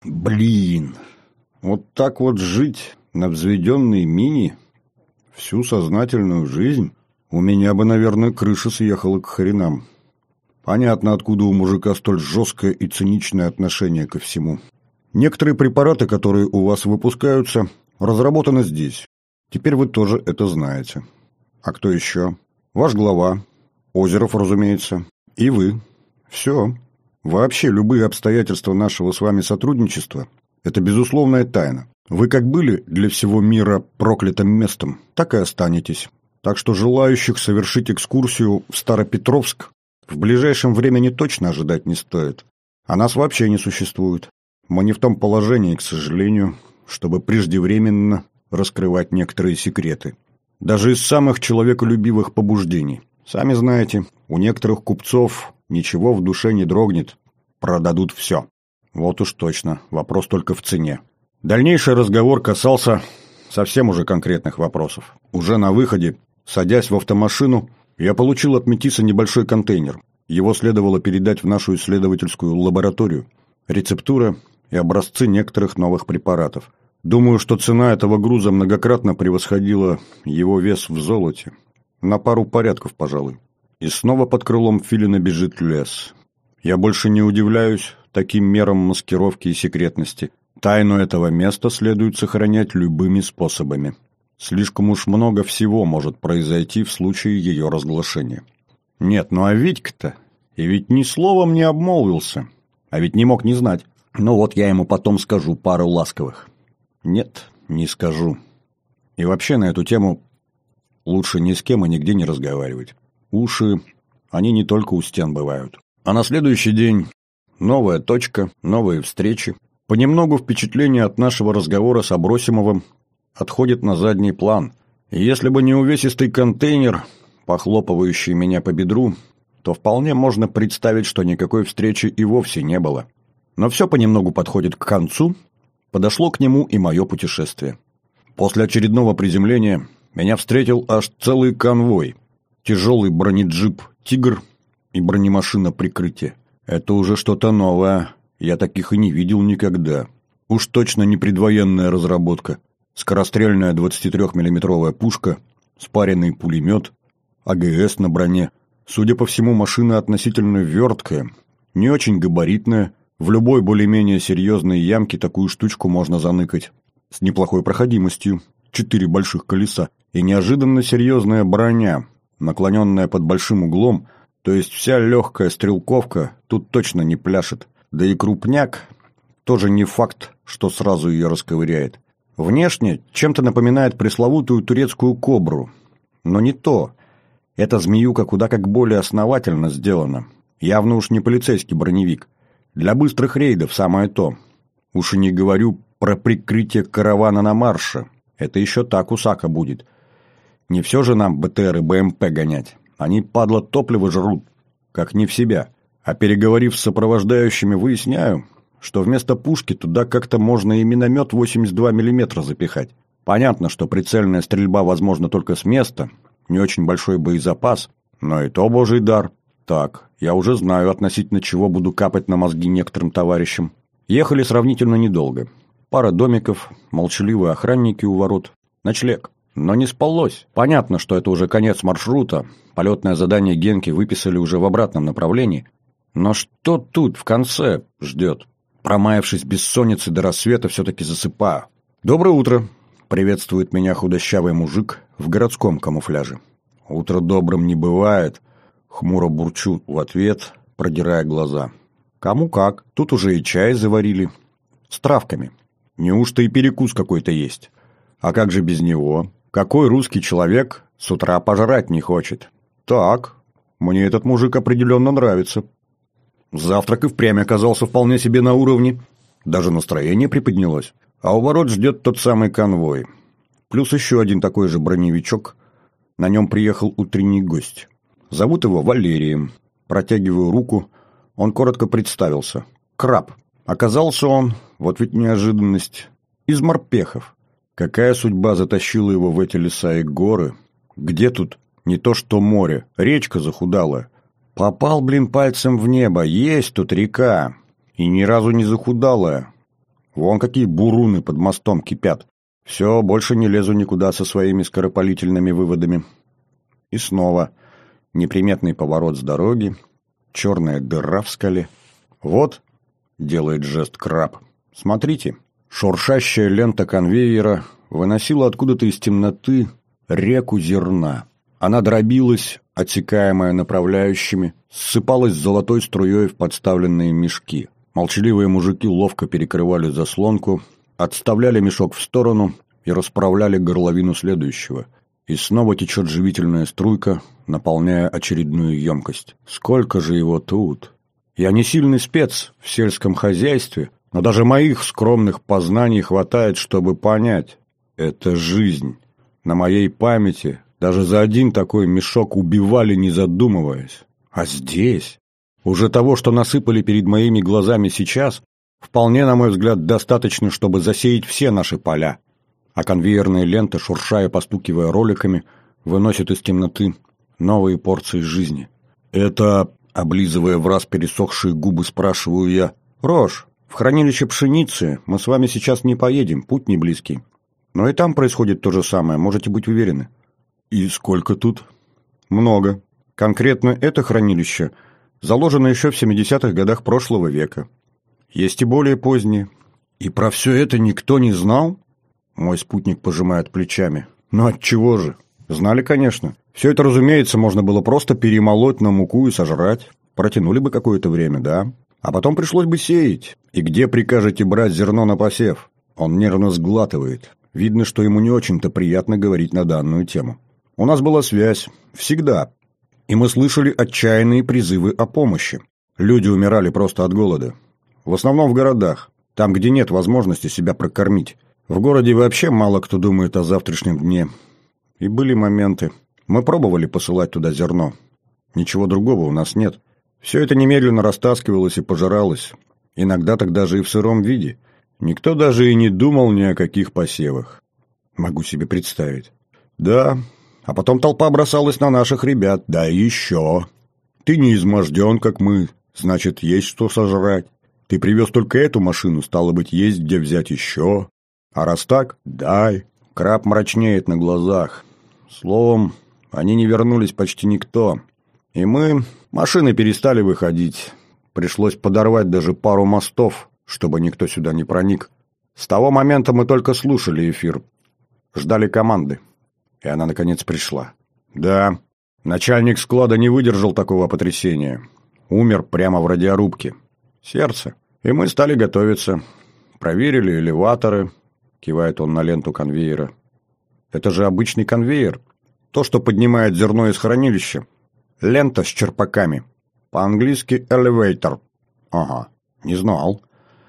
Блин, вот так вот жить на взведенной мини всю сознательную жизнь, у меня бы, наверное, крыша съехала к хренам. Понятно, откуда у мужика столь жесткое и циничное отношение ко всему. Некоторые препараты, которые у вас выпускаются, разработаны здесь. Теперь вы тоже это знаете. А кто еще? Ваш глава, Озеров, разумеется, и вы. Все. Вообще, любые обстоятельства нашего с вами сотрудничества – это безусловная тайна. Вы как были для всего мира проклятым местом, так и останетесь. Так что желающих совершить экскурсию в Старопетровск в ближайшем времени точно ожидать не стоит. А нас вообще не существует. Мы не в том положении, к сожалению, чтобы преждевременно раскрывать некоторые секреты. Даже из самых человеколюбивых побуждений. Сами знаете, у некоторых купцов ничего в душе не дрогнет. Продадут все. Вот уж точно, вопрос только в цене. Дальнейший разговор касался совсем уже конкретных вопросов. Уже на выходе, садясь в автомашину, я получил от Метиса небольшой контейнер. Его следовало передать в нашу исследовательскую лабораторию. Рецептура и образцы некоторых новых препаратов. Думаю, что цена этого груза многократно превосходила его вес в золоте. На пару порядков, пожалуй. И снова под крылом Филина бежит лес. Я больше не удивляюсь таким мерам маскировки и секретности. Тайну этого места следует сохранять любыми способами. Слишком уж много всего может произойти в случае ее разглашения. Нет, ну а Витька-то? И ведь ни словом не обмолвился. А ведь не мог не знать. Ну вот я ему потом скажу пару ласковых. Нет, не скажу. И вообще на эту тему лучше ни с кем и нигде не разговаривать. Уши, они не только у стен бывают. А на следующий день новая точка, новые встречи. Понемногу впечатление от нашего разговора с Абросимовым отходит на задний план. И если бы не увесистый контейнер, похлопывающий меня по бедру, то вполне можно представить, что никакой встречи и вовсе не было. Но все понемногу подходит к концу, подошло к нему и мое путешествие. После очередного приземления меня встретил аж целый конвой. Тяжелый бронеджип «Тигр» и бронемашина прикрытия. Это уже что-то новое, я таких и не видел никогда. Уж точно не предвоенная разработка. Скорострельная 23-миллиметровая пушка, спаренный пулемет, АГС на броне. Судя по всему, машина относительно верткая, не очень габаритная. В любой более-менее серьезной ямке такую штучку можно заныкать. С неплохой проходимостью, 4 больших колеса. И неожиданно серьезная броня, наклоненная под большим углом, то есть вся легкая стрелковка тут точно не пляшет. Да и крупняк тоже не факт, что сразу ее расковыряет. Внешне чем-то напоминает пресловутую турецкую кобру. Но не то. Эта змеюка куда как более основательно сделана. Явно уж не полицейский броневик. Для быстрых рейдов самое то. Уж и не говорю про прикрытие каравана на марше. Это еще так усака будет. Не все же нам БТР и БМП гонять. Они, падла, топливо жрут, как не в себя. А переговорив с сопровождающими, выясняю, что вместо пушки туда как-то можно и миномет 82 мм запихать. Понятно, что прицельная стрельба возможна только с места, не очень большой боезапас, но и то божий дар. Так, я уже знаю, относительно чего буду капать на мозги некоторым товарищам. Ехали сравнительно недолго. Пара домиков, молчаливые охранники у ворот, ночлег. Но не спалось. Понятно, что это уже конец маршрута. Полетное задание Генки выписали уже в обратном направлении. Но что тут в конце ждет? Промаявшись бессонницей до рассвета, все-таки засыпаю. «Доброе утро!» — приветствует меня худощавый мужик в городском камуфляже. «Утро добрым не бывает», — хмуро бурчу в ответ, продирая глаза. «Кому как. Тут уже и чай заварили. С травками. Неужто и перекус какой-то есть? А как же без него? Какой русский человек с утра пожрать не хочет? Так, мне этот мужик определенно нравится». Завтрак и впрямь оказался вполне себе на уровне. Даже настроение приподнялось. А у ворот ждет тот самый конвой. Плюс еще один такой же броневичок. На нем приехал утренний гость. Зовут его Валерием. Протягиваю руку. Он коротко представился. Краб. Оказался он, вот ведь неожиданность, из морпехов. Какая судьба затащила его в эти леса и горы? Где тут не то что море, речка захудалая. Попал, блин, пальцем в небо. Есть тут река. И ни разу не захудалая. Вон какие буруны под мостом кипят. Все, больше не лезу никуда со своими скоропалительными выводами. И снова неприметный поворот с дороги, черная дыра в скале. Вот, делает жест краб, смотрите, шуршащая лента конвейера выносила откуда-то из темноты реку зерна. Она дробилась, отсекаемая направляющими, ссыпалась золотой струей в подставленные мешки. Молчаливые мужики ловко перекрывали заслонку, отставляли мешок в сторону и расправляли горловину следующего. И снова течет живительная струйка, наполняя очередную емкость. Сколько же его тут? Я не сильный спец в сельском хозяйстве, но даже моих скромных познаний хватает, чтобы понять. Это жизнь. На моей памяти даже за один такой мешок убивали, не задумываясь. А здесь? Уже того, что насыпали перед моими глазами сейчас, вполне, на мой взгляд, достаточно, чтобы засеять все наши поля. А конвейерная лента, шуршая и постукивая роликами, выносит из темноты новые порции жизни. Это, облизывая враз пересохшие губы, спрашиваю я: «Рож, в хранилище пшеницы мы с вами сейчас не поедем, путь не близкий. Но и там происходит то же самое, можете быть уверены». «И сколько тут?» «Много. Конкретно это хранилище заложено еще в 70-х годах прошлого века. Есть и более поздние. И про все это никто не знал?» Мой спутник пожимает плечами. «Ну отчего же? Знали, конечно. Все это, разумеется, можно было просто перемолоть на муку и сожрать. Протянули бы какое-то время, да? А потом пришлось бы сеять. И где прикажете брать зерно на посев?» Он нервно сглатывает. Видно, что ему не очень-то приятно говорить на данную тему. «У нас была связь. Всегда. И мы слышали отчаянные призывы о помощи. Люди умирали просто от голода. В основном в городах, там, где нет возможности себя прокормить. В городе вообще мало кто думает о завтрашнем дне. И были моменты. Мы пробовали посылать туда зерно. Ничего другого у нас нет. Все это немедленно растаскивалось и пожиралось. Иногда так даже и в сыром виде. Никто даже и не думал ни о каких посевах. Могу себе представить. Да, а потом толпа бросалась на наших ребят. Да и еще. Ты не изможден, как мы. Значит, есть что сожрать. Ты привез только эту машину, стало быть, есть где взять еще. А раз так, дай. Краб мрачнеет на глазах. Словом, они не вернулись почти никто. И машины перестали выходить. Пришлось подорвать даже пару мостов, чтобы никто сюда не проник. С того момента мы только слушали эфир. Ждали команды. И она, наконец, пришла. Да, начальник склада не выдержал такого потрясения. Умер прямо в радиорубке. Сердце. И мы стали готовиться. Проверили элеваторы. Кивает он на ленту конвейера. Это же обычный конвейер. То, что поднимает зерно из хранилища. Лента с черпаками. По-английски elevator. Ага, не знал.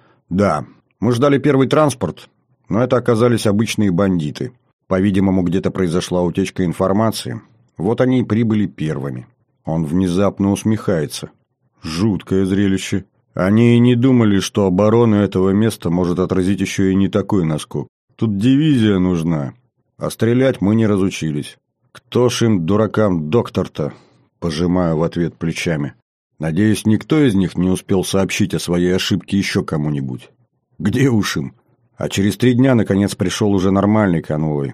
Да, мы ждали первый транспорт, но это оказались обычные бандиты. По-видимому, где-то произошла утечка информации. Вот они и прибыли первыми. Он внезапно усмехается. Жуткое зрелище. Они и не думали, что оборона этого места может отразить еще и не такой наскок. Тут дивизия нужна. А стрелять мы не разучились. Кто ж им, дуракам, доктор-то? Пожимаю в ответ плечами. Надеюсь, никто из них не успел сообщить о своей ошибке еще кому-нибудь. Где уж им? А через 3 дня, наконец, пришел уже нормальный конвой.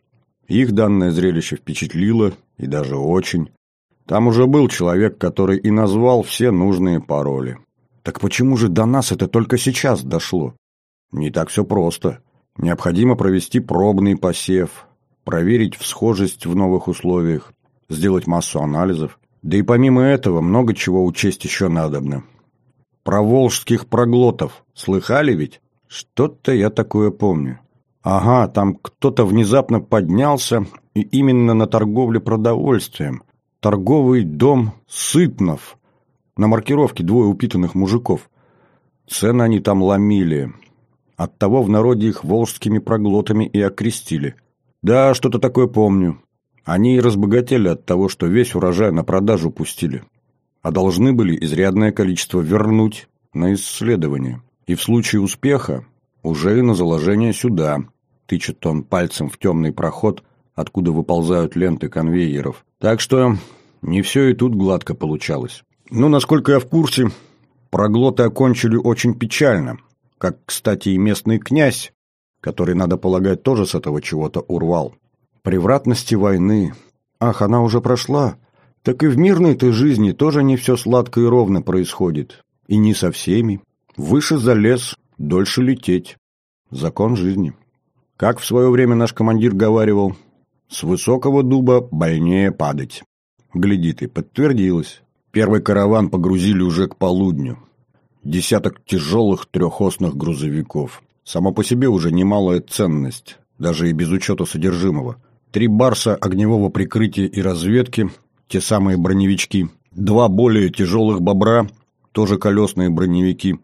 Их данное зрелище впечатлило, и даже очень. Там уже был человек, который и назвал все нужные пароли. Так почему же до нас это только сейчас дошло? Не так все просто. Необходимо провести пробный посев, проверить всхожесть в новых условиях, сделать массу анализов. Да и помимо этого много чего учесть еще надобно. Про волжских проглотов слыхали ведь? Что-то я такое помню. Ага, там кто-то внезапно поднялся, и именно на торговле продовольствием. Торговый дом Сытнов. На маркировке 2 упитанных мужиков. Цены они там ломили. Оттого в народе их волжскими проглотами и окрестили. Да, что-то такое помню. Они и разбогатели от того, что весь урожай на продажу пустили. А должны были изрядное количество вернуть на исследование. И в случае успеха уже и на заложение сюда. Тычет он пальцем в темный проход, откуда выползают ленты конвейеров. Так что не все и тут гладко получалось. Ну, насколько я в курсе, проглоты окончили очень печально. как, кстати, и местный князь, который, надо полагать, тоже с этого чего-то урвал. Превратности войны. Ах, она уже прошла. Так и в мирной-то жизни тоже не все сладко и ровно происходит. И не со всеми. Выше залез, дольше лететь. Закон жизни. Как в свое время наш командир говаривал, с высокого дуба больнее падать. Гляди ты, подтвердилось. Первый караван погрузили уже к полудню. 10 тяжелых трехосных грузовиков. Само по себе уже немалая ценность, даже и без учета содержимого. 3 барса огневого прикрытия и разведки, те самые броневички. 2 более тяжелых бобра, тоже колесные броневики.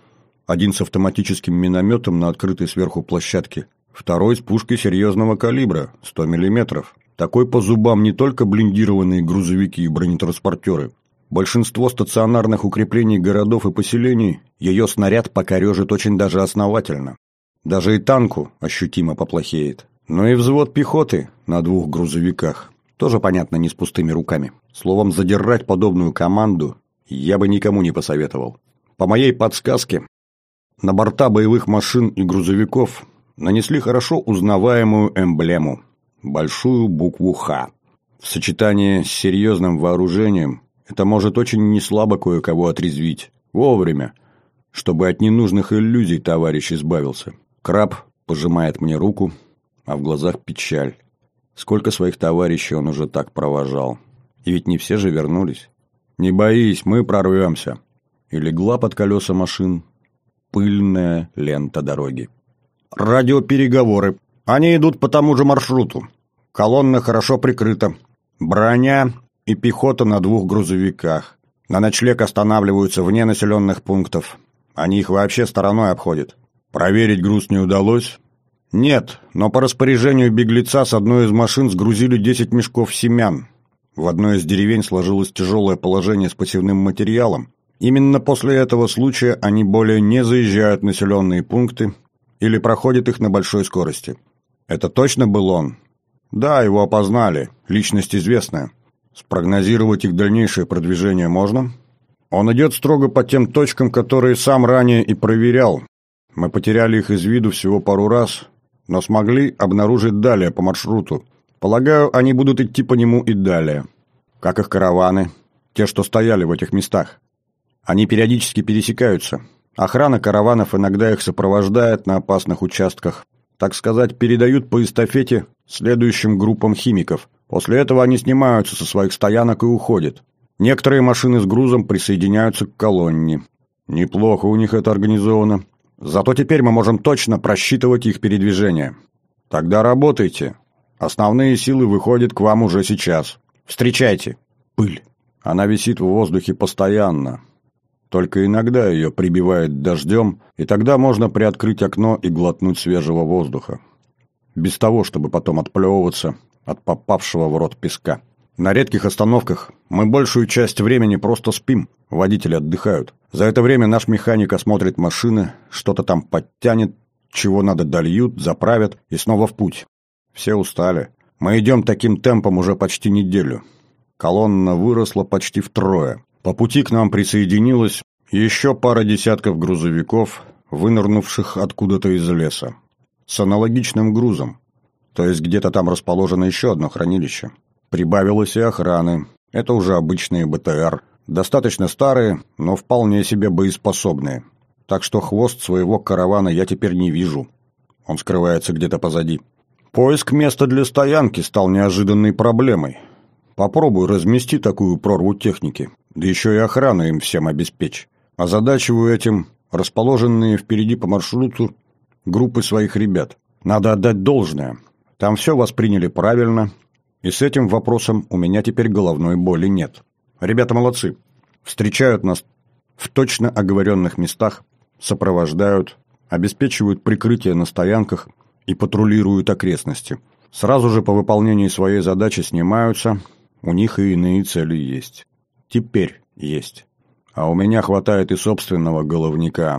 1 с автоматическим минометом на открытой сверху площадке. 2 с пушкой серьезного калибра, 100 мм. Такой по зубам не только блиндированные грузовики и бронетранспортеры. Большинство стационарных укреплений городов и поселений ее снаряд покорежит очень даже основательно. Даже и танку ощутимо поплохеет. Но и взвод пехоты на 2 грузовиках тоже, понятно, не с пустыми руками. Словом, задирать подобную команду я бы никому не посоветовал. По моей подсказке, на борта боевых машин и грузовиков нанесли хорошо узнаваемую эмблему – большую букву «Х». В сочетании с серьезным вооружением это может очень неслабо кое-кого отрезвить. Вовремя, чтобы от ненужных иллюзий товарищ избавился. Краб пожимает мне руку, а в глазах печаль. Сколько своих товарищей он уже так провожал. И ведь не все же вернулись. «Не боись, мы прорвемся». И легла под колеса машин пыльная лента дороги. Радиопереговоры. Они идут по тому же маршруту. Колонна хорошо прикрыта. Броня и пехота на 2 грузовиках. На ночлег останавливаются вне населенных пунктов. Они их вообще стороной обходят. Проверить груз не удалось? Нет, но по распоряжению беглеца с одной из машин сгрузили 10 мешков семян. В одной из деревень сложилось тяжелое положение с посевным материалом. Именно после этого случая они более не заезжают в населенные пункты или проходят их на большой скорости. Это точно был он? Да, его опознали. Личность известная. Спрогнозировать их дальнейшее продвижение можно? Он идет строго по тем точкам, которые сам ранее и проверял. Мы потеряли их из виду всего пару раз, но смогли обнаружить далее по маршруту. Полагаю, они будут идти по нему и далее. Как их караваны, те, что стояли в этих местах. Они периодически пересекаются. Охрана караванов иногда их сопровождает на опасных участках. Так сказать, передают по эстафете следующим группам химиков. После этого они снимаются со своих стоянок и уходят. Некоторые машины с грузом присоединяются к колонне. Неплохо у них это организовано. Зато теперь мы можем точно просчитывать их передвижение. Тогда работайте. Основные силы выходят к вам уже сейчас. Встречайте. Пыль. Она висит в воздухе постоянно. Только иногда ее прибивает дождем, и тогда можно приоткрыть окно и глотнуть свежего воздуха. Без того, чтобы потом отплевываться от попавшего в рот песка. На редких остановках мы большую часть времени просто спим, водители отдыхают. За это время наш механик осмотрит машины, что-то там подтянет, чего надо дольют, заправят и снова в путь. Все устали. Мы идем таким темпом уже почти неделю. Колонна выросла почти втрое. По пути к нам присоединилась еще пара десятков грузовиков, вынырнувших откуда-то из леса. С аналогичным грузом. То есть где-то там расположено еще одно хранилище. Прибавилось и охраны. Это уже обычные БТР. Достаточно старые, но вполне себе боеспособные. Так что хвост своего каравана я теперь не вижу. Он скрывается где-то позади. Поиск места для стоянки стал неожиданной проблемой. Попробуй размести такую прорву техники. Да еще и охрану им всем обеспечь. Озадачиваю этим расположенные впереди по маршруту группы своих ребят. Надо отдать должное. Там все восприняли правильно, и с этим вопросом у меня теперь головной боли нет. Ребята молодцы. Встречают нас в точно оговоренных местах, сопровождают, обеспечивают прикрытие на стоянках и патрулируют окрестности. Сразу же по выполнении своей задачи снимаются, у них и иные цели есть. Теперь есть. А у меня хватает и собственного головника.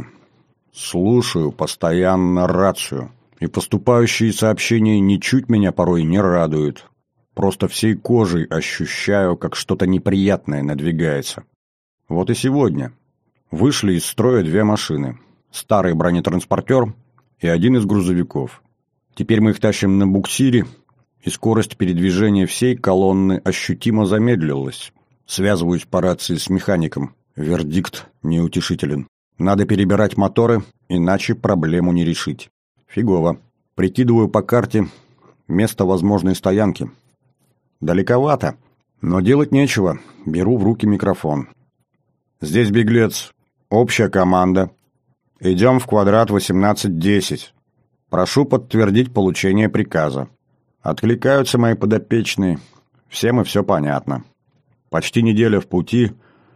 Слушаю постоянно рацию. И поступающие сообщения ничуть меня порой не радуют. Просто всей кожей ощущаю, как что-то неприятное надвигается. Вот и сегодня. Вышли из строя 2 машины. старый бронетранспортер и один из грузовиков. Теперь мы их тащим на буксире, и скорость передвижения всей колонны ощутимо замедлилась. Связываюсь по рации с механиком. Вердикт неутешителен. Надо перебирать моторы, иначе проблему не решить. Фигово. Прикидываю по карте место возможной стоянки. Далековато, но делать нечего. Беру в руки микрофон. Здесь беглец. Общая команда. Идем в квадрат 1810. Прошу подтвердить получение приказа. Откликаются мои подопечные. Всем и все понятно. Почти неделя в пути,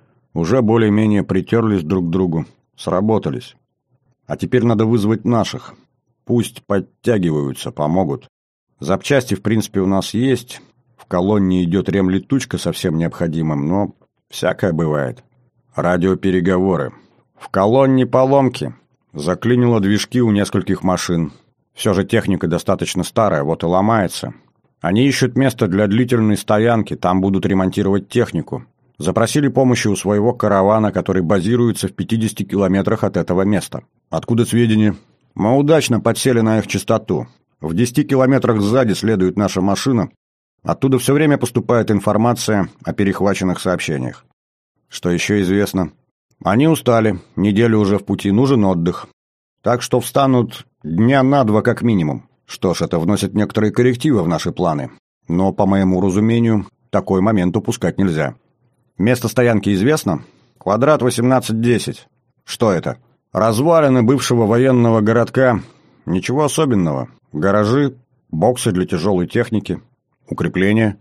уже более-менее притерлись друг к другу. Сработались. А теперь надо вызвать наших. Пусть подтягиваются, помогут. Запчасти, в принципе, у нас есть. В колонне идет ремлетучка со всем необходимым, но всякое бывает. Радиопереговоры. В колонне поломки. Заклинило движки у нескольких машин. Все же техника достаточно старая, вот и ломается. Они ищут место для длительной стоянки, там будут ремонтировать технику. Запросили помощи у своего каравана, который базируется в 50 километрах от этого места. Откуда сведения? Мы удачно подсели на их частоту. В 10 километрах сзади следует наша машина. Оттуда все время поступает информация о перехваченных сообщениях. Что еще известно? Они устали, неделю уже в пути, нужен отдых. Так что встанут дня на 2 как минимум. Что ж, это вносит некоторые коррективы в наши планы. Но, по моему разумению, такой момент упускать нельзя. Место стоянки известно? Квадрат 1810. Что это? Развалины бывшего военного городка. Ничего особенного. Гаражи, боксы для тяжелой техники, укрепления.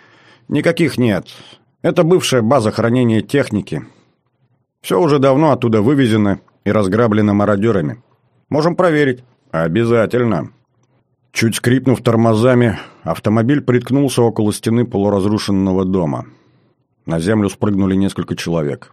Никаких нет. Это бывшая база хранения техники. Все уже давно оттуда вывезено и разграблено мародерами. Можем проверить. Обязательно. Чуть скрипнув тормозами, автомобиль приткнулся около стены полуразрушенного дома. На землю спрыгнули несколько человек.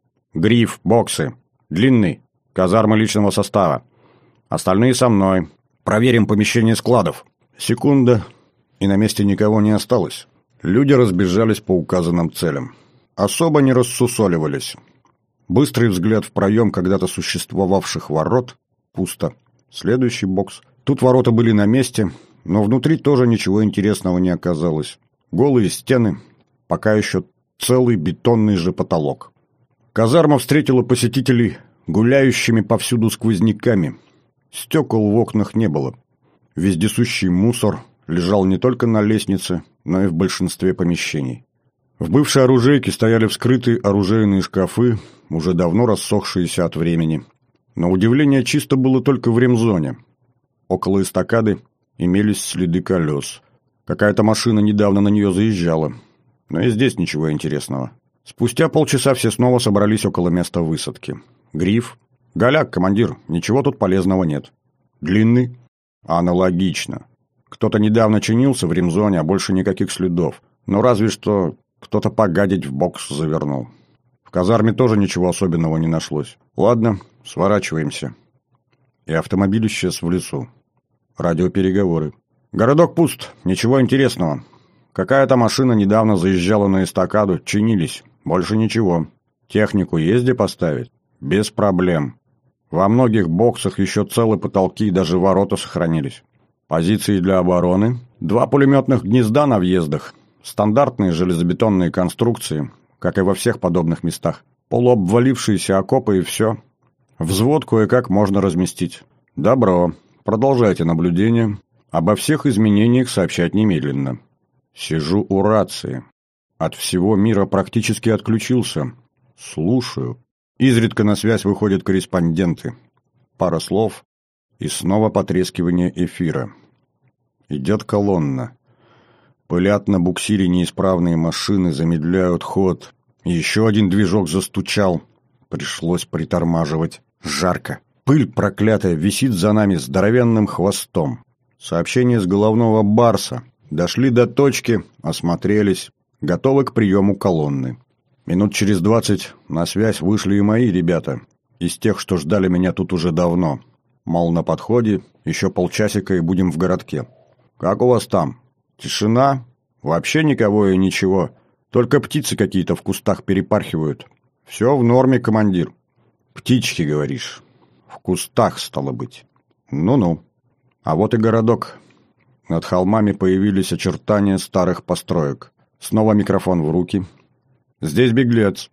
Гриф, боксы. Длинный. Казармы личного состава. Остальные со мной. Проверим помещение складов. Секунда, и на месте никого не осталось. Люди разбежались по указанным целям. Особо не рассусоливались. Быстрый взгляд в проем когда-то существовавших ворот. Пусто. Следующий бокс. Тут ворота были на месте, но внутри тоже ничего интересного не оказалось. Голые стены, пока еще целый бетонный же потолок. Казарма встретила посетителей гуляющими повсюду сквозняками. Стекол в окнах не было. Вездесущий мусор лежал не только на лестнице, но и в большинстве помещений. В бывшей оружейке стояли вскрытые оружейные шкафы, уже давно рассохшиеся от времени. На удивление чисто было только в ремзоне. Около эстакады имелись следы колес. Какая-то машина недавно на нее заезжала. Но и здесь ничего интересного. Спустя полчаса все снова собрались около места высадки. Гриф. «Голяк, командир, ничего тут полезного нет». Длинный. Аналогично. Кто-то недавно чинился в ремзоне, а больше никаких следов. Но разве что кто-то погадить в бокс завернул. В казарме тоже ничего особенного не нашлось. Ладно, сворачиваемся. И автомобиль исчез в лесу. Радиопереговоры. Городок пуст, ничего интересного. Какая-то машина недавно заезжала на эстакаду, чинились. Больше ничего. Технику есть где поставить? Без проблем. Во многих боксах еще целые потолки и даже ворота сохранились. Позиции для обороны. 2 пулеметных гнезда на въездах. Стандартные железобетонные конструкции, как и во всех подобных местах. Полуобвалившиеся окопы и все. Взвод кое-как можно разместить. Добро. Продолжайте наблюдение. Обо всех изменениях сообщать немедленно. Сижу у рации. От всего мира практически отключился. Слушаю. Изредка на связь выходят корреспонденты. Пара слов, и снова потрескивание эфира. Идет колонна. Пылят на буксире неисправные машины, замедляют ход. Еще один движок застучал. Пришлось притормаживать. Жарко. Пыль проклятая висит за нами здоровенным хвостом. Сообщение с головного барса. Дошли до точки, осмотрелись. Готовы к приему колонны. Минут через 20 на связь вышли и мои ребята. Из тех, что ждали меня тут уже давно. Мол, на подходе, еще полчасика и будем в городке. Как у вас там? Тишина? Вообще никого и ничего. Только птицы какие-то в кустах перепархивают. Все в норме, командир. Птички, говоришь. В кустах, стало быть. Ну-ну. А вот и городок. Над холмами появились очертания старых построек. Снова микрофон в руки. Здесь беглец.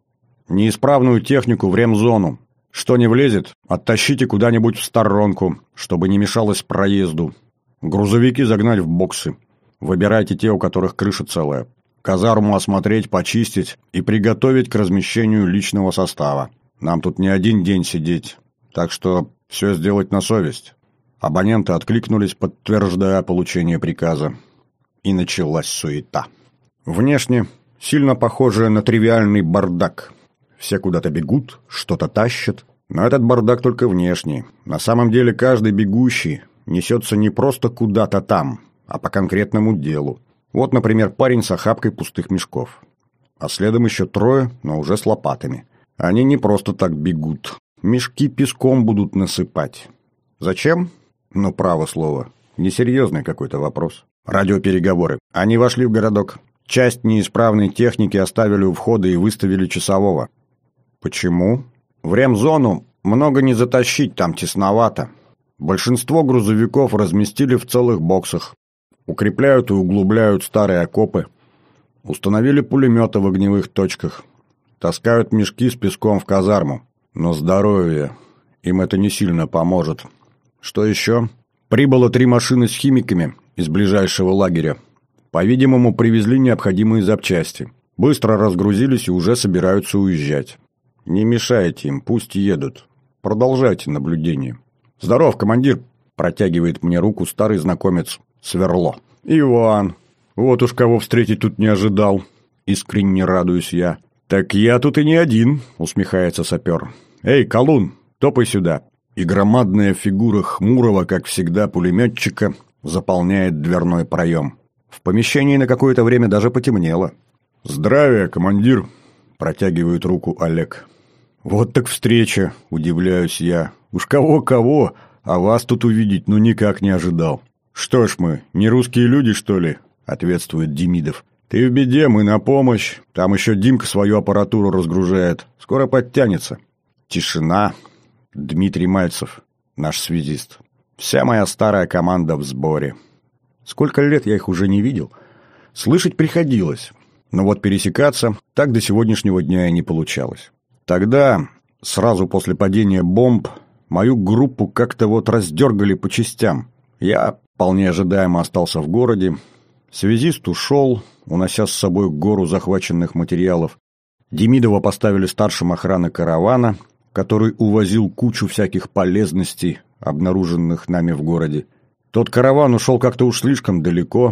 Неисправную технику в ремзону. Что не влезет, оттащите куда-нибудь в сторонку, чтобы не мешалось проезду. Грузовики загнать в боксы. Выбирайте те, у которых крыша целая. Казарму осмотреть, почистить и приготовить к размещению личного состава. Нам тут не один день сидеть, так что все сделать на совесть». Абоненты откликнулись, подтверждая получение приказа. И началась суета. Внешне сильно похожая на тривиальный бардак. Все куда-то бегут, что-то тащат. Но этот бардак только внешний. На самом деле каждый бегущий несется не просто куда-то там, а по конкретному делу. Вот, например, парень с охапкой пустых мешков. А следом еще трое, но уже с лопатами. Они не просто так бегут. Мешки песком будут насыпать. Зачем? Ну, право слово. Несерьезный какой-то вопрос. Радиопереговоры. Они вошли в городок. Часть неисправной техники оставили у входа и выставили часового. Почему? В ремзону много не затащить, там тесновато. Большинство грузовиков разместили в целых боксах. Укрепляют и углубляют старые окопы. Установили пулеметы в огневых точках. Таскают мешки с песком в казарму. Но здоровье им это не сильно поможет. Что еще? Прибыло 3 машины с химиками из ближайшего лагеря. По-видимому, привезли необходимые запчасти. Быстро разгрузились и уже собираются уезжать. Не мешайте им, пусть едут. Продолжайте наблюдение. «Здоров, командир!» – протягивает мне руку старый знакомец Сверло. «Иван! Вот уж кого встретить тут не ожидал!» Искренне радуюсь я. «Так я тут и не один!» – усмехается сапер. «Эй, Колун, топай сюда!» И громадная фигура хмурого, как всегда, пулеметчика заполняет дверной проем. В помещении на какое-то время даже потемнело. «Здравия, командир!» – протягивает руку Олег. «Вот так встреча!» – удивляюсь я. «Уж кого-кого, а вас тут увидеть никак не ожидал». «Что ж мы, не русские люди, что ли?» – ответствует Демидов. «Ты в беде, мы на помощь. Там еще Димка свою аппаратуру разгружает. Скоро подтянется». Тишина. Дмитрий Мальцев, наш связист. Вся моя старая команда в сборе. Сколько лет я их уже не видел. Слышать приходилось. Но вот пересекаться так до сегодняшнего дня и не получалось. Тогда, сразу после падения бомб, мою группу как-то вот раздергали по частям. Я, вполне ожидаемо, остался в городе. Связист ушел, унося с собой гору захваченных материалов. Демидова поставили старшим охраны каравана, который увозил кучу всяких полезностей, обнаруженных нами в городе. Тот караван ушел как-то уж слишком далеко,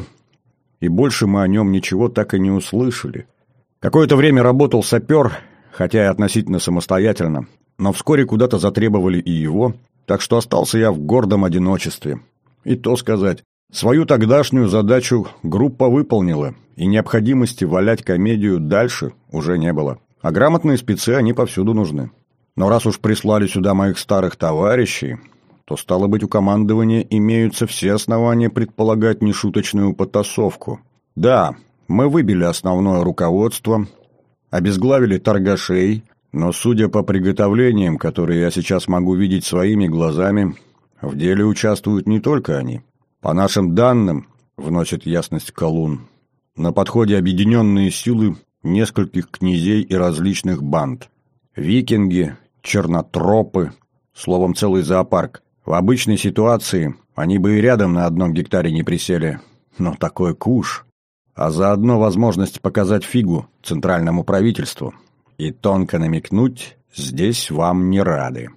и больше мы о нем ничего так и не услышали. Какое-то время работал сапер, хотя и относительно самостоятельно, но вскоре куда-то затребовали и его, так что остался я в гордом одиночестве. И то сказать, свою тогдашнюю задачу группа выполнила, и необходимости валять комедию дальше уже не было. А грамотные спецы, они повсюду нужны. Но раз уж прислали сюда моих старых товарищей, то, стало быть, у командования имеются все основания предполагать нешуточную потасовку. Да, мы выбили основное руководство, обезглавили торгашей, но, судя по приготовлениям, которые я сейчас могу видеть своими глазами, в деле участвуют не только они. По нашим данным, вносит ясность Колун, на подходе объединенные силы нескольких князей и различных банд. Викинги, чернотропы, словом, целый зоопарк. В обычной ситуации они бы и рядом на 1 гектаре не присели. Но такой куш. А заодно возможность показать фигу центральному правительству. И тонко намекнуть, здесь вам не рады.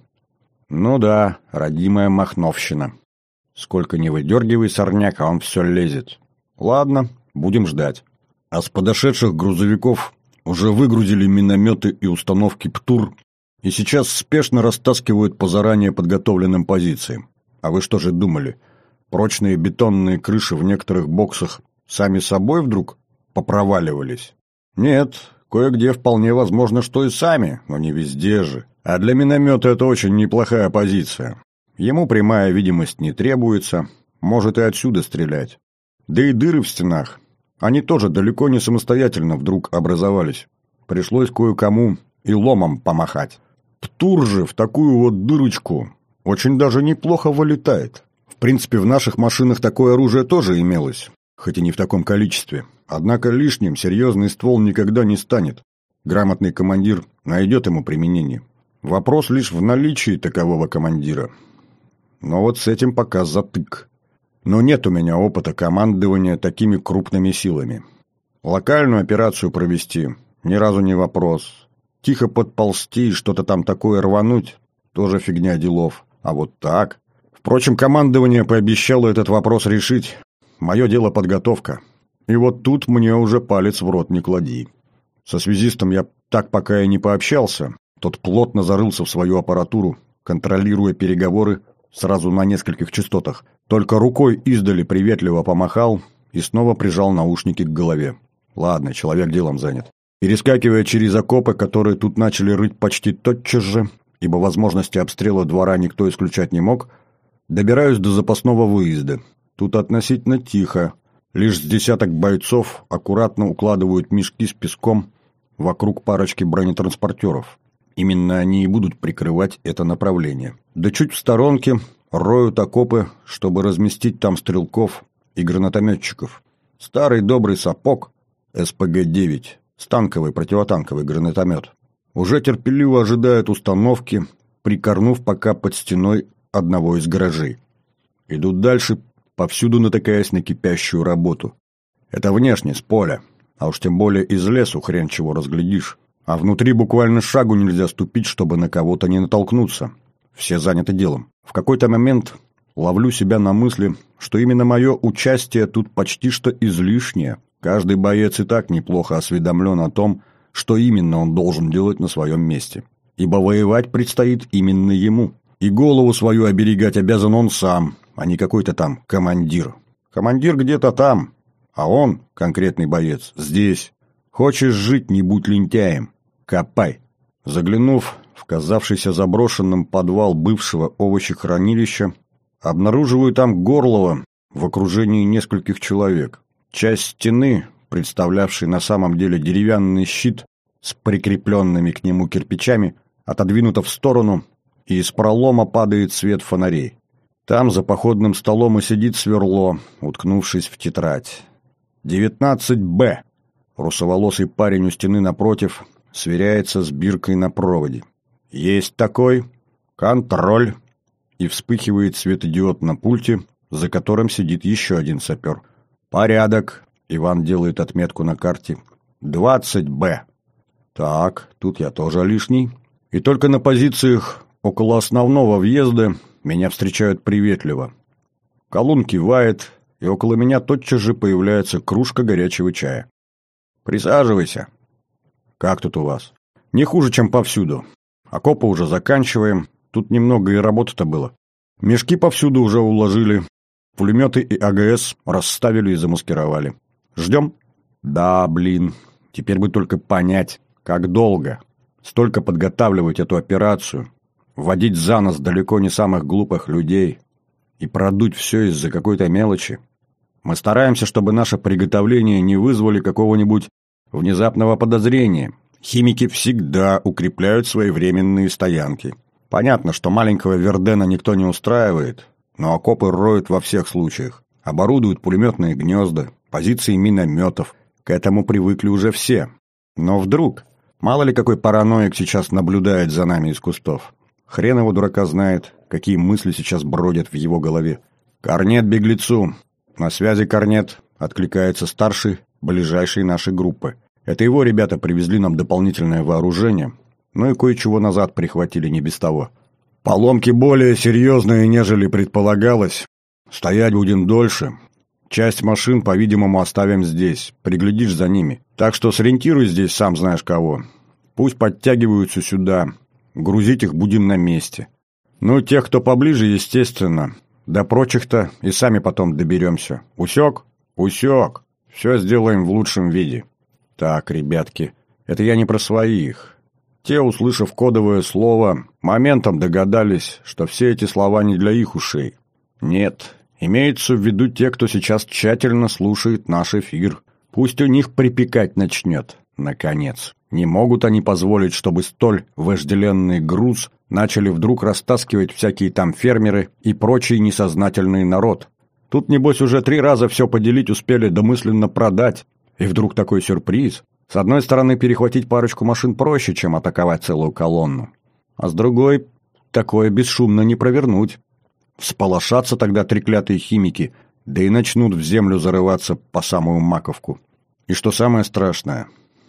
Ну да, родимая махновщина. Сколько не выдергивай сорняк, а он все лезет. Ладно, будем ждать. А с подошедших грузовиков уже выгрузили минометы и установки ПТУР, и сейчас спешно растаскивают по заранее подготовленным позициям. А вы что же думали? Прочные бетонные крыши в некоторых боксах сами собой вдруг попроваливались? Нет, кое-где вполне возможно, что и сами, но не везде же. А для миномета это очень неплохая позиция. Ему прямая видимость не требуется, может и отсюда стрелять. Да и дыры в стенах, они тоже далеко не самостоятельно вдруг образовались. Пришлось кое-кому и ломом помахать. Птур же в такую вот дырочку очень даже неплохо вылетает. В принципе, в наших машинах такое оружие тоже имелось, хоть и не в таком количестве. Однако лишним серьезный ствол никогда не станет. Грамотный командир найдет ему применение. Вопрос лишь в наличии такового командира. Но вот с этим пока затык. Но нет у меня опыта командования такими крупными силами. Локальную операцию провести ни разу не вопрос. Тихо подползти и что-то там такое рвануть – тоже фигня делов. А вот так… Впрочем, командование пообещало этот вопрос решить. Мое дело подготовка. И вот тут мне уже палец в рот не клади. Со связистом я так пока и не пообщался. Тот плотно зарылся в свою аппаратуру, контролируя переговоры сразу на нескольких частотах. Только рукой издали приветливо помахал и снова прижал наушники к голове. Ладно, человек делом занят. Перескакивая через окопы, которые тут начали рыть почти тотчас же, ибо возможности обстрела двора никто исключать не мог, добираюсь до запасного выезда. Тут относительно тихо. Лишь с десяток бойцов аккуратно укладывают мешки с песком вокруг парочки бронетранспортеров. Именно они и будут прикрывать это направление. Да чуть в сторонке роют окопы, чтобы разместить там стрелков и гранатометчиков. Старый добрый сапог СПГ-9, станковый противотанковый гранатомет, уже терпеливо ожидает установки, прикорнув пока под стеной одного из гаражей. Идут дальше, повсюду натыкаясь на кипящую работу. Это внешне, с поля, а уж тем более из лесу хрен чего разглядишь. А внутри буквально шагу нельзя ступить, чтобы на кого-то не натолкнуться. Все заняты делом. В какой-то момент ловлю себя на мысли, что именно мое участие тут почти что излишнее. Каждый боец и так неплохо осведомлен о том, что именно он должен делать на своем месте. Ибо воевать предстоит именно ему. И голову свою оберегать обязан он сам, а не какой-то там командир. Командир где-то там, а он, конкретный боец, здесь. Хочешь жить, не будь лентяем. Копай. Заглянув в казавшийся заброшенным подвал бывшего овощехранилища, обнаруживаю там Горлова в окружении нескольких человек. Часть стены, представлявшей на самом деле деревянный щит с прикрепленными к нему кирпичами, отодвинута в сторону, и из пролома падает свет фонарей. Там за походным столом и сидит Сверло, уткнувшись в тетрадь. 19Б. Русоволосый парень у стены напротив сверяется с биркой на проводе. Есть такой. Контроль. И вспыхивает светодиод на пульте, за которым сидит еще один сапер. Порядок. Иван делает отметку на карте. 20Б. Так, тут я тоже лишний. И только на позициях около основного въезда меня встречают приветливо. Колун кивает, и около меня тотчас же появляется кружка горячего чая. «Присаживайся». «Как тут у вас?» «Не хуже, чем повсюду. Окопы уже заканчиваем. Тут немного и работы-то было. Мешки повсюду уже уложили. Пулеметы и АГС расставили и замаскировали. Ждем?» «Да, блин. Теперь бы только понять, как долго. Столько подготавливать эту операцию. Вводить за нос далеко не самых глупых людей. И продуть все из-за какой-то мелочи. Мы стараемся, чтобы наше приготовление не вызвали какого-нибудь внезапного подозрения. Химики всегда укрепляют свои временные стоянки. Понятно, что маленького Вердена никто не устраивает, но окопы роют во всех случаях. Оборудуют пулеметные гнезда, позиции минометов. К этому привыкли уже все. Но вдруг, мало ли какой параноик сейчас наблюдает за нами из кустов. Хрен его дурака знает, какие мысли сейчас бродят в его голове. «Корнет беглецу!» «На связи, Корнет», — откликается старший ближайшей нашей группы. Это его ребята привезли нам дополнительное вооружение, ну и кое-чего назад прихватили не без того. «Поломки более серьезные, нежели предполагалось. Стоять будем дольше. Часть машин, по-видимому, оставим здесь. Приглядишь за ними. Так что сориентируй здесь сам знаешь кого. Пусть подтягиваются сюда. Грузить их будем на месте. Ну, тех, кто поближе, естественно. До прочих-то и сами потом доберемся. Усек? Усек. Все сделаем в лучшем виде». Так, ребятки, это я не про своих. Те, услышав кодовое слово, моментом догадались, что все эти слова не для их ушей. Нет, имеются в виду те, кто сейчас тщательно слушает наш эфир. Пусть у них припекать начнет. Наконец. Не могут они позволить, чтобы столь вожделенный груз начали вдруг растаскивать всякие там фермеры и прочий несознательный народ. Тут, небось, уже 3 раза все поделить успели, домысленно продать. И вдруг такой сюрприз. С одной стороны, перехватить парочку машин проще, чем атаковать целую колонну. А с другой, такое бесшумно не провернуть. Всполошатся тогда треклятые химики, да и начнут в землю зарываться по самую маковку. И что самое страшное,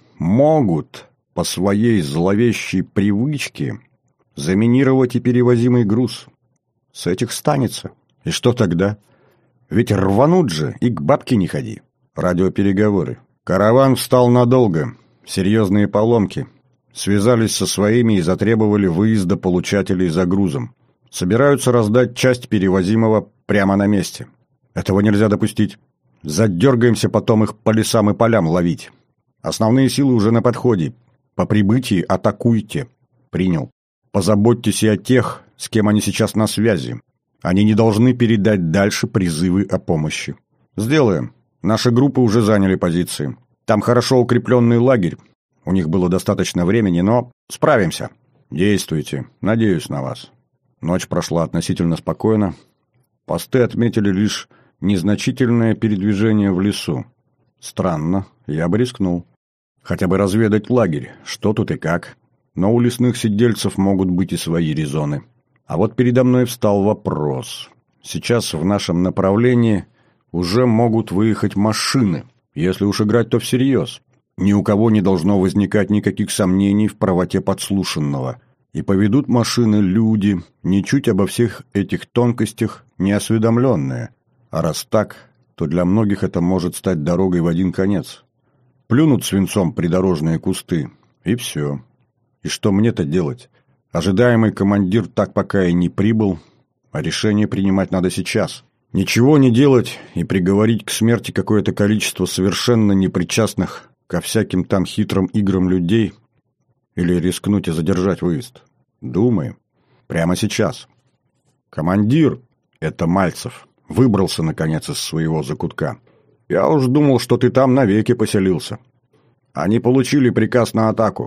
могут по своей зловещей привычке заминировать и перевозимый груз. С этих станется. И что тогда? Ведь рванут же, и к бабке не ходи. Радиопереговоры. Караван встал надолго. Серьезные поломки. Связались со своими и затребовали выезда получателей за грузом. Собираются раздать часть перевозимого прямо на месте. Этого нельзя допустить. Задергаемся потом их по лесам и полям ловить. Основные силы уже на подходе. По прибытии атакуйте. Принял. Позаботьтесь и о тех, с кем они сейчас на связи. Они не должны передать дальше призывы о помощи. Сделаем. Наши группы уже заняли позиции. Там хорошо укрепленный лагерь. У них было достаточно времени, но справимся. Действуйте. Надеюсь на вас. Ночь прошла относительно спокойно. Посты отметили лишь незначительное передвижение в лесу. Странно, я бы рискнул. Хотя бы разведать лагерь, что тут и как. Но у лесных сидельцев могут быть и свои резоны. А вот передо мной встал вопрос. Сейчас в нашем направлении уже могут выехать машины. Если уж играть, то всерьез. Ни у кого не должно возникать никаких сомнений в правоте подслушанного. И поведут машины люди, ничуть обо всех этих тонкостях не осведомленные. А раз так, то для многих это может стать дорогой в один конец. Плюнут свинцом придорожные кусты, и все. И что мне-то делать? Ожидаемый командир так пока и не прибыл, а решение принимать надо сейчас. Ничего не делать и приговорить к смерти какое-то количество совершенно непричастных ко всяким там хитрым играм людей или рискнуть и задержать выезд. Думаем. Прямо сейчас. Командир, это Мальцев, выбрался наконец из своего закутка. Я уж думал, что ты там навеки поселился. Они получили приказ на атаку.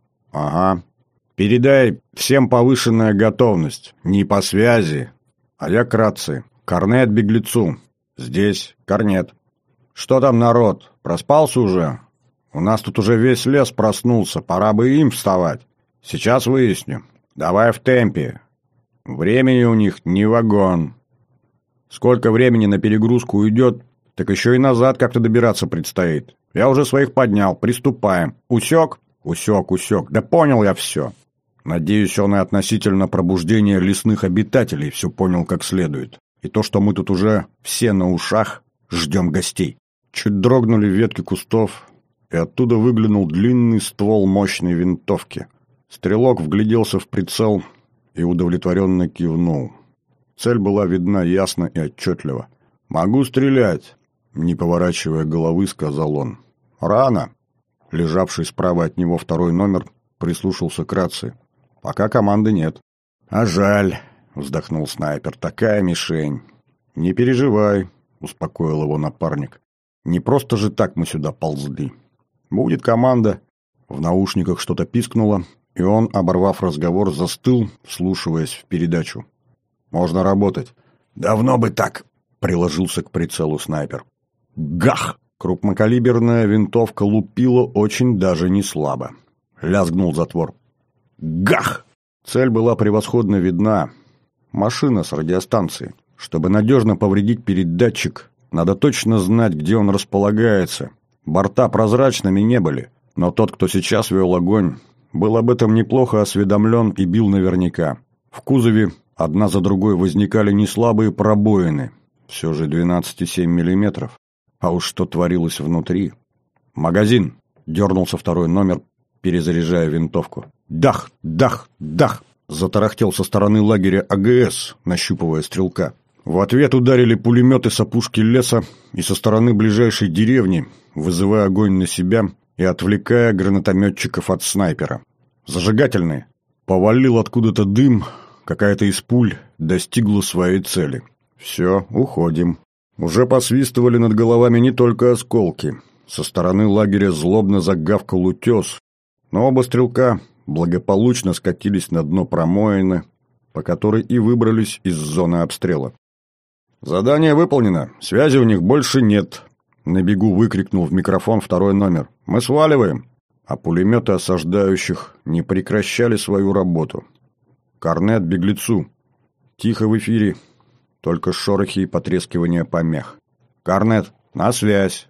Ага. Передай всем повышенная готовность. Не по связи, а я к рации. Корнет беглецу. Здесь корнет. Что там народ? Проспался уже? У нас тут уже весь лес проснулся. Пора бы им вставать. Сейчас выясню. Давай в темпе. Времени у них не вагон. Сколько времени на перегрузку уйдет, так еще и назад как-то добираться предстоит. Я уже своих поднял. Приступаем. Усек? Усек. Да понял я все. Надеюсь, он и относительно пробуждения лесных обитателей все понял как следует. И то, что мы тут уже все на ушах, ждем гостей. Чуть дрогнули ветки кустов, и оттуда выглянул длинный ствол мощной винтовки. Стрелок вгляделся в прицел и удовлетворенно кивнул. Цель была видна ясно и отчетливо. «Могу стрелять», — не поворачивая головы, сказал он. «Рано». Лежавший справа от него второй номер прислушался к рации. «Пока команды нет». «А жаль», — вздохнул снайпер, — «такая мишень». «Не переживай», — успокоил его напарник. «Не просто же так мы сюда ползли. Будет команда». В наушниках что-то пискнуло, и он, оборвав разговор, застыл, вслушиваясь в передачу. «Можно работать». «Давно бы так», — приложился к прицелу снайпер. «Гах!» Крупнокалиберная винтовка лупила очень даже не слабо. Лязгнул затвор. «Гах!» Цель была превосходно видна. Машина с радиостанции. Чтобы надежно повредить передатчик, надо точно знать, где он располагается. Борта прозрачными не были, но тот, кто сейчас вел огонь, был об этом неплохо осведомлен и бил наверняка. В кузове одна за другой возникали неслабые пробоины, все же 12,7 миллиметров. А уж что творилось внутри. «Магазин!» — дернулся второй номер, перезаряжая винтовку. «Дах! Дах! Дах!» — затарахтел со стороны лагеря АГС, нащупывая стрелка. В ответ ударили пулеметы с опушки леса и со стороны ближайшей деревни, вызывая огонь на себя и отвлекая гранатометчиков от снайпера. Зажигательные. Повалил откуда-то дым, какая-то из пуль достигла своей цели. «Все, уходим». Уже посвистывали над головами не только осколки. со стороны лагеря злобно загавкал утес, но оба стрелка благополучно скатились на дно промоины, по которой и выбрались из зоны обстрела. «Задание выполнено, связи у них больше нет», — на бегу выкрикнул в микрофон второй номер. «Мы сваливаем». А пулеметы осаждающих не прекращали свою работу. «Корнет, беглецу». Тихо в эфире, только шорохи и потрескивание помех. «Корнет, на связь».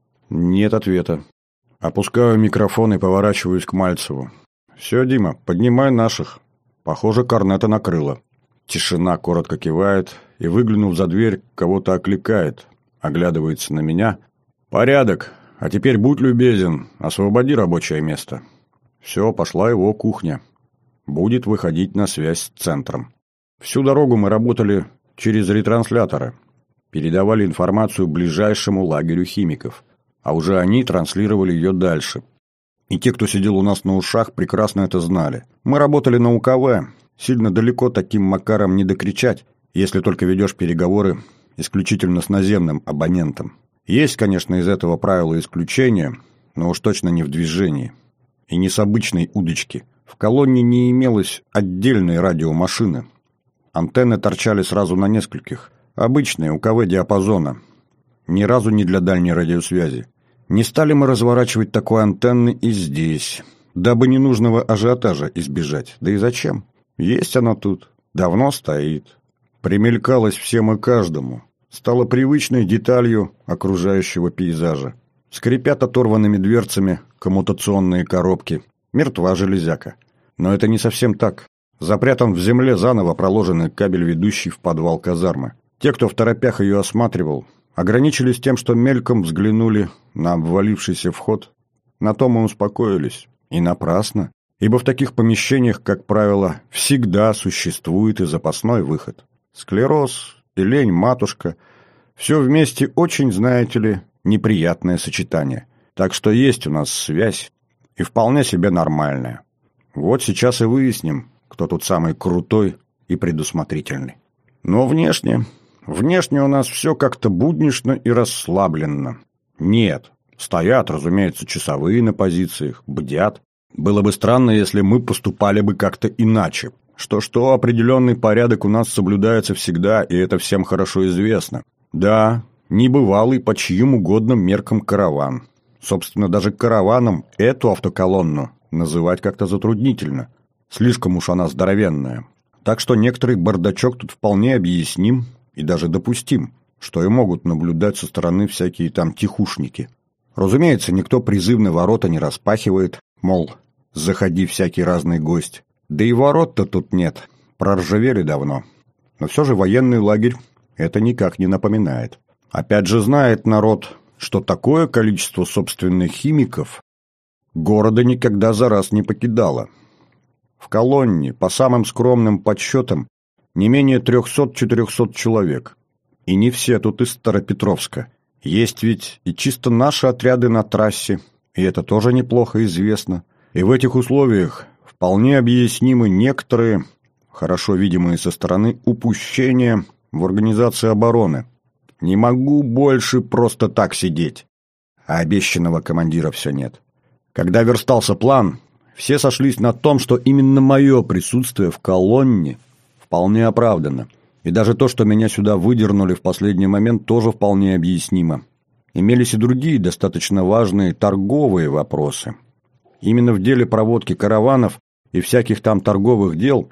Нет ответа. Опускаю микрофон и поворачиваюсь к Мальцеву. «Все, Дима, поднимай наших». Похоже, Корнета накрыло. Тишина, коротко кивает и, выглянув за дверь, кого-то окликает. Оглядывается на меня. «Порядок. А теперь будь любезен, освободи рабочее место». Все, пошла его кухня. Будет выходить на связь с центром. Всю дорогу мы работали через ретрансляторы. Передавали информацию ближайшему лагерю химиков. А уже они транслировали ее дальше. И те, кто сидел у нас на ушах, прекрасно это знали. Мы работали на УКВ. Сильно далеко таким макаром не докричать, если только ведешь переговоры исключительно с наземным абонентом. Есть, конечно, из этого правила исключения, но уж точно не в движении. И не с обычной удочки. В колонне не имелось отдельной радиомашины. Антенны торчали сразу на нескольких. Обычные, УКВ диапазона. Ни разу не для дальней радиосвязи. Не стали мы разворачивать такой антенны и здесь, дабы ненужного ажиотажа избежать. Да и зачем? Есть оно тут. Давно стоит. Примелькалось всем и каждому. Стало привычной деталью окружающего пейзажа. Скрипят оторванными дверцами коммутационные коробки. Мертва железяка. Но это не совсем так. Запрятан в земле заново проложенный кабель, ведущий в подвал казармы. Те, кто второпях ее осматривал, ограничились тем, что мельком взглянули на обвалившийся вход. На том и успокоились. И напрасно. Ибо в таких помещениях, как правило, всегда существует и запасной выход. Склероз и лень-матушка – все вместе очень, знаете ли, неприятное сочетание. Так что есть у нас связь, и вполне себе нормальная. Вот сейчас и выясним, кто тут самый крутой и предусмотрительный. Но внешне у нас все как-то буднично и расслабленно. Нет, стоят, разумеется, часовые на позициях, бдят. Было бы странно, если мы поступали бы как-то иначе. Что определенный порядок у нас соблюдается всегда, и это всем хорошо известно. Да, небывалый по чьим угодно меркам караван. Собственно, даже караваном эту автоколонну называть как-то затруднительно. Слишком уж она здоровенная. Так что некоторый бардачок тут вполне объясним и даже допустим, что и могут наблюдать со стороны всякие там тихушники. Разумеется, никто призывно ворота не распахивает, мол, заходи всякий разный гость. Да и ворот-то тут нет, проржавели давно. Но все же военный лагерь это никак не напоминает. Опять же знает народ, что такое количество собственных химиков города никогда за раз не покидало. В колонне, по самым скромным подсчетам, не менее 300-400 человек. И не все тут из Старопетровска. Есть ведь и чисто наши отряды на трассе, и это тоже неплохо известно. И в этих условиях вполне объяснимы некоторые, хорошо видимые со стороны, упущения в организации обороны. Не могу больше просто так сидеть. А обещанного командира все нет. Когда верстался план, все сошлись на том, что именно мое присутствие в колонне вполне оправдано. И даже то, что меня сюда выдернули в последний момент, тоже вполне объяснимо. Имелись и другие достаточно важные торговые вопросы. Именно в деле проводки караванов и всяких там торговых дел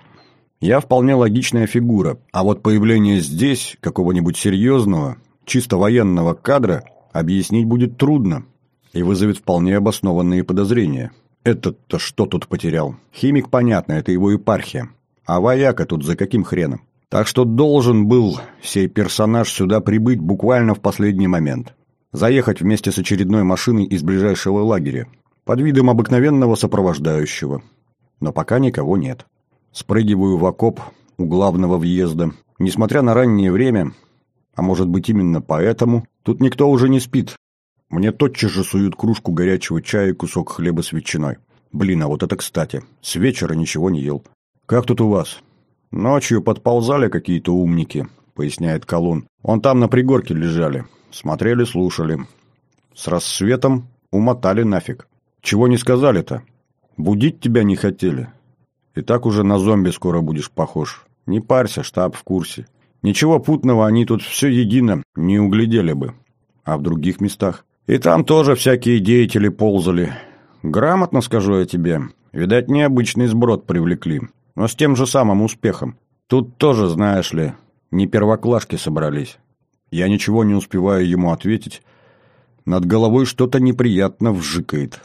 я вполне логичная фигура. А вот появление здесь какого-нибудь серьезного, чисто военного кадра объяснить будет трудно и вызовет вполне обоснованные подозрения. Этот-то что тут потерял? Химик, понятно, это его епархия. А вояка тут за каким хреном? Так что должен был сей персонаж сюда прибыть буквально в последний момент. Заехать вместе с очередной машиной из ближайшего лагеря, под видом обыкновенного сопровождающего. Но пока никого нет. Спрыгиваю в окоп у главного въезда. Несмотря на раннее время, а может быть именно поэтому, тут никто уже не спит. Мне тотчас же суют кружку горячего чая и кусок хлеба с ветчиной. Блин, а вот это кстати. С вечера ничего не ел. «Как тут у вас?» «Ночью подползали какие-то умники», — поясняет Колун. «Он там на пригорке лежали. Смотрели, слушали. С рассветом умотали нафиг. Чего не сказали-то? Будить тебя не хотели. И так уже на зомби скоро будешь похож. Не парься, штаб в курсе. Ничего путного они тут все едино не углядели бы. А в других местах? И там тоже всякие деятели ползали. Грамотно, скажу я тебе. Видать, необычный сброд привлекли. Но с тем же самым успехом. Тут тоже, знаешь ли, не первоклашки собрались. Я ничего не успеваю ему ответить. Над головой что-то неприятно вжикает.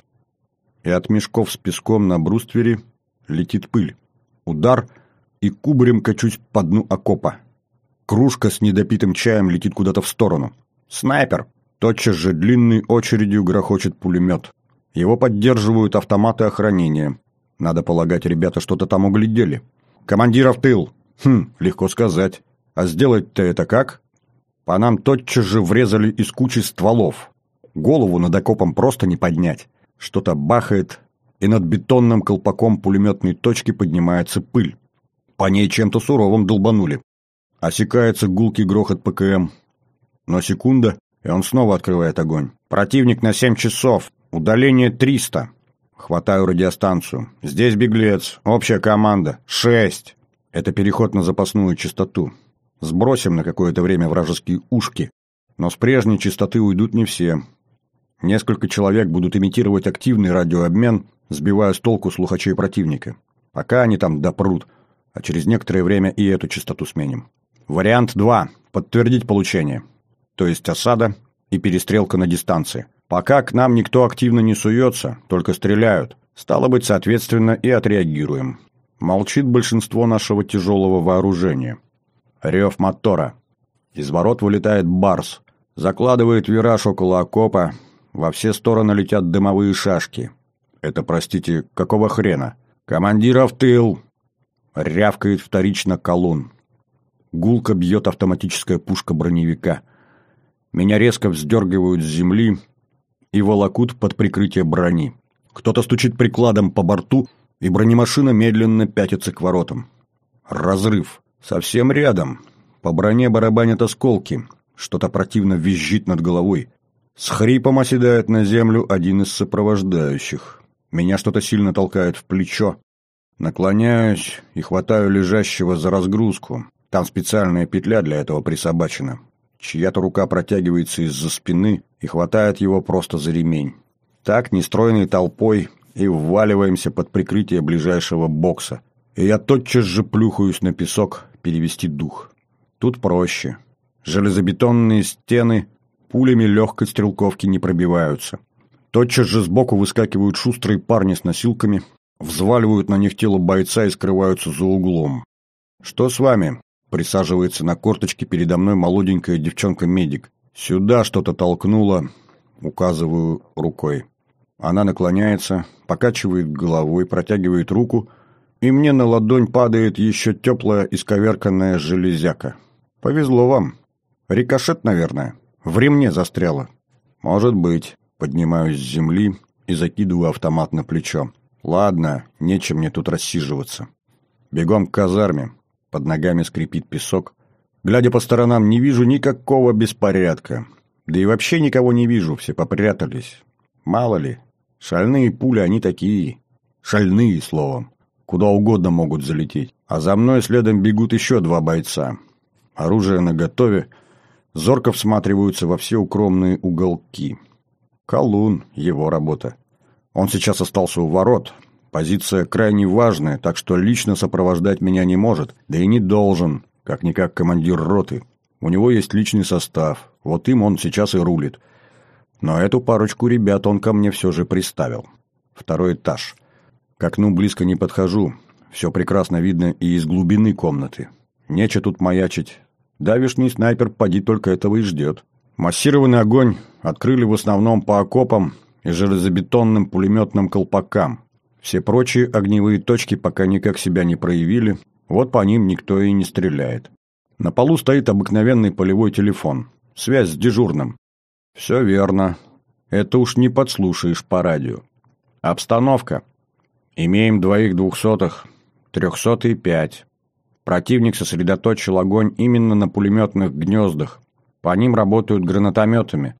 И от мешков с песком на бруствере летит пыль. Удар, и кубарем качусь по дну окопа. Кружка с недопитым чаем летит куда-то в сторону. Снайпер! Тотчас же длинной очередью грохочет пулемет. Его поддерживают автоматы охранения. Надо полагать, ребята что-то там углядели. «Командира в тыл!» Легко сказать. А сделать-то это как? По нам тотчас же врезали из кучи стволов. Голову над окопом просто не поднять. Что-то бахает, и над бетонным колпаком пулеметной точки поднимается пыль. По ней чем-то суровым долбанули. Осекается гулкий грохот ПКМ. Но секунда, и он снова открывает огонь. «Противник на 7 часов. Удаление 300». Хватаю радиостанцию. «Здесь беглец. Общая команда. 6». Это переход на запасную частоту. Сбросим на какое-то время вражеские ушки. Но с прежней частоты уйдут не все. Несколько человек будут имитировать активный радиообмен, сбивая с толку слухачей противника. Пока они там допрут, а через некоторое время и эту частоту сменим. Вариант 2. Подтвердить получение. То есть осада и перестрелка на дистанции. Пока к нам никто активно не суется, только стреляют. Стало быть, соответственно, и отреагируем. Молчит большинство нашего тяжелого вооружения. Рев мотора. Из ворот вылетает барс. Закладывает вираж около окопа. Во все стороны летят дымовые шашки. Это, простите, какого хрена? «Командира в тыл!» Рявкает вторично колун. Гулко бьет автоматическая пушка броневика. Меня резко вздергивают с земли и волокут под прикрытие брони. Кто-то стучит прикладом по борту, и бронемашина медленно пятится к воротам. Разрыв. Совсем рядом. По броне барабанят осколки. Что-то противно визжит над головой. С хрипом оседает на землю один из сопровождающих. Меня что-то сильно толкает в плечо. Наклоняюсь и хватаю лежащего за разгрузку. Там специальная петля для этого присобачена. Чья-то рука протягивается из-за спины и хватает его просто за ремень. Так, нестройной толпой, и вваливаемся под прикрытие ближайшего бокса. И я тотчас же плюхаюсь на песок перевести дух. Тут проще. Железобетонные стены пулями легкой стрелковки не пробиваются. Тотчас же сбоку выскакивают шустрые парни с носилками, взваливают на них тело бойца и скрываются за углом. «Что с вами?» — присаживается на корточке передо мной молоденькая девчонка-медик. «Сюда что-то толкнуло», — указываю рукой. Она наклоняется, покачивает головой, протягивает руку, и мне на ладонь падает еще теплая исковерканная железяка. «Повезло вам. Рикошет, наверное. В ремне застряло». «Может быть». Поднимаюсь с земли и закидываю автомат на плечо. «Ладно, нечем мне тут рассиживаться». Бегом к казарме. Под ногами скрипит песок. Глядя по сторонам, не вижу никакого беспорядка. Да и вообще никого не вижу, все попрятались. Мало ли, шальные пули они такие. Шальные, словом. Куда угодно могут залететь. А за мной следом бегут еще 2 бойца. Оружие наготове. Зорко всматриваются во все укромные уголки. Колун, его работа. Он сейчас остался у ворот. Позиция крайне важная, так что лично сопровождать меня не может, да и не должен, как-никак командир роты. У него есть личный состав, вот им он сейчас и рулит. Но эту парочку ребят он ко мне все же приставил. 2-й этаж. К окну близко не подхожу, все прекрасно видно и из глубины комнаты. Нече тут маячить. Давишний снайпер поди только этого и ждет. Массированный огонь открыли в основном по окопам и железобетонным пулеметным колпакам. Все прочие огневые точки пока никак себя не проявили, вот по ним никто и не стреляет. На полу стоит обыкновенный полевой телефон. Связь с дежурным. Все верно. Это уж не подслушаешь по радио. Обстановка. Имеем 2 200-х, 300-е 5. Противник сосредоточил огонь именно на пулеметных гнездах. По ним работают гранатометами.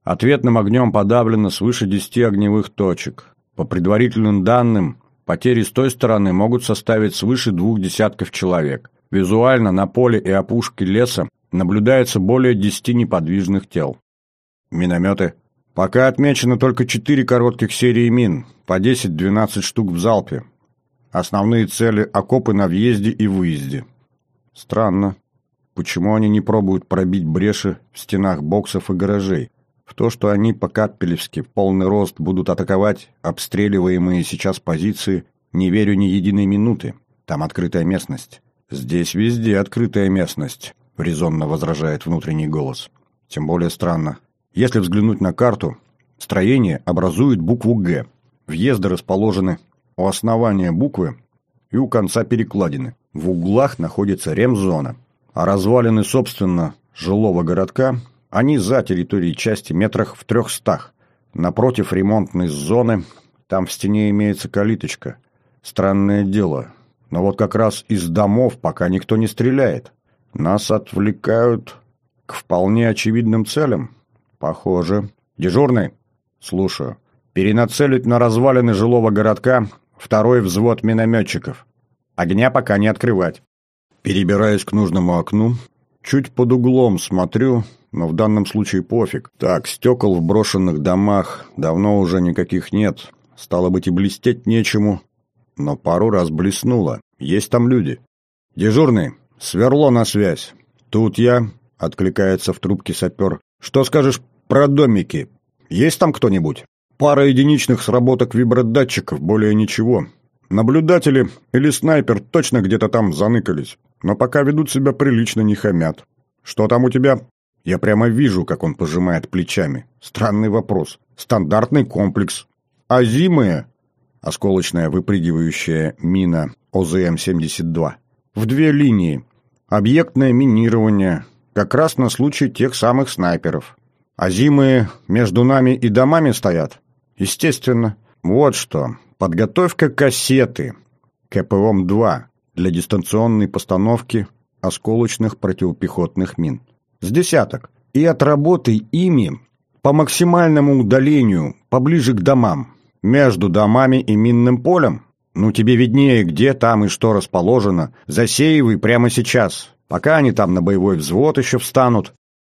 Ответным огнем подавлено свыше 10 огневых точек. По предварительным данным, потери с той стороны могут составить свыше 2 десятков человек. Визуально на поле и опушке леса наблюдается более 10 неподвижных тел. Минометы. Пока отмечено только 4 коротких серии мин, по 10-12 штук в залпе. Основные цели – окопы на въезде и выезде. Странно. Почему они не пробуют пробить бреши в стенах боксов и гаражей? В то, что они по-каппелевски в полный рост будут атаковать обстреливаемые сейчас позиции, не верю ни единой минуты. Там открытая местность. Здесь везде открытая местность, резонно возражает внутренний голос. Тем более странно. Если взглянуть на карту, строение образует букву «Г». Въезды расположены у основания буквы и у конца перекладины. В углах находится ремзона, а развалины, собственно, жилого городка, они за территорией части метрах в 300. Напротив ремонтной зоны, там в стене имеется калиточка. Странное дело, но вот как раз из домов пока никто не стреляет. Нас отвлекают к вполне очевидным целям. Похоже. Дежурный? Слушаю. Перенацелить на развалины жилого городка 2-й взвод минометчиков. Огня пока не открывать. Перебираюсь к нужному окну. Чуть под углом смотрю, но в данном случае пофиг. Так, стекол в брошенных домах давно уже никаких нет. Стало быть, и блестеть нечему. Но пару раз блеснуло. Есть там люди. Дежурный, сверло на связь. Тут я, откликается в трубке сапер. Что скажешь про домики? Есть там кто-нибудь? Пара единичных сработок вибродатчиков, более ничего. Наблюдатели или снайпер точно где-то там заныкались, но пока ведут себя прилично, не хамят. Что там у тебя? Я прямо вижу, как он пожимает плечами. Странный вопрос. Стандартный комплекс. Озимые? Осколочная выпрыгивающая мина ОЗМ-72. В 2 линии. Объектное минирование. Как раз на случай тех самых снайперов. Озимые между нами и домами стоят? Естественно. Вот что. Подготовка кассеты КПОМ-2 для дистанционной постановки осколочных противопехотных мин. С десяток. И отработай ими по максимальному удалению, поближе к домам. Между домами и минным полем? Ну, тебе виднее, где там и что расположено. Засеивай прямо сейчас. Пока они там на боевой взвод еще встанут.